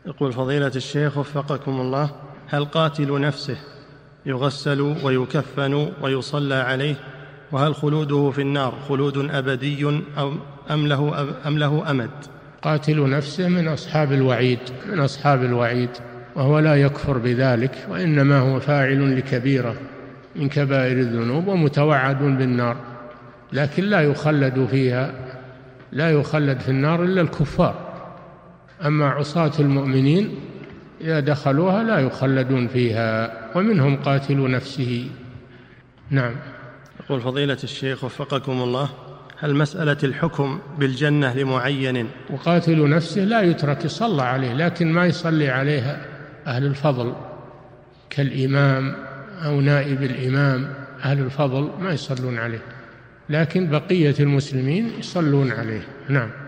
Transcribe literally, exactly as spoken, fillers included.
يقول فضيلة الشيخ وفقكم الله، هل قاتل نفسه يغسل ويكفن ويصلى عليه؟ وهل خلوده في النار خلود أبدي أم له, أم له أمد؟ قاتل نفسه من أصحاب الوعيد من أصحاب الوعيد وهو لا يكفر بذلك، وإنما هو فاعل لكبيرة من كبائر الذنوب ومتوعد بالنار، لكن لا يخلد فيها، لا يخلد في النار إلا الكفار. أما عصاة المؤمنين إذا دخلوها لا يخلدون فيها، ومنهم قاتل نفسه. نعم. يقول فضيلة الشيخ وفقكم الله، هل مسألة الحكم بالجنة لمعين؟ وقاتل نفسه لا يترك، يصلى عليه، لكن ما يصلي عليها أهل الفضل كالإمام أو نائب الإمام. أهل الفضل ما يصلون عليه، لكن بقية المسلمين يصلون عليه. نعم.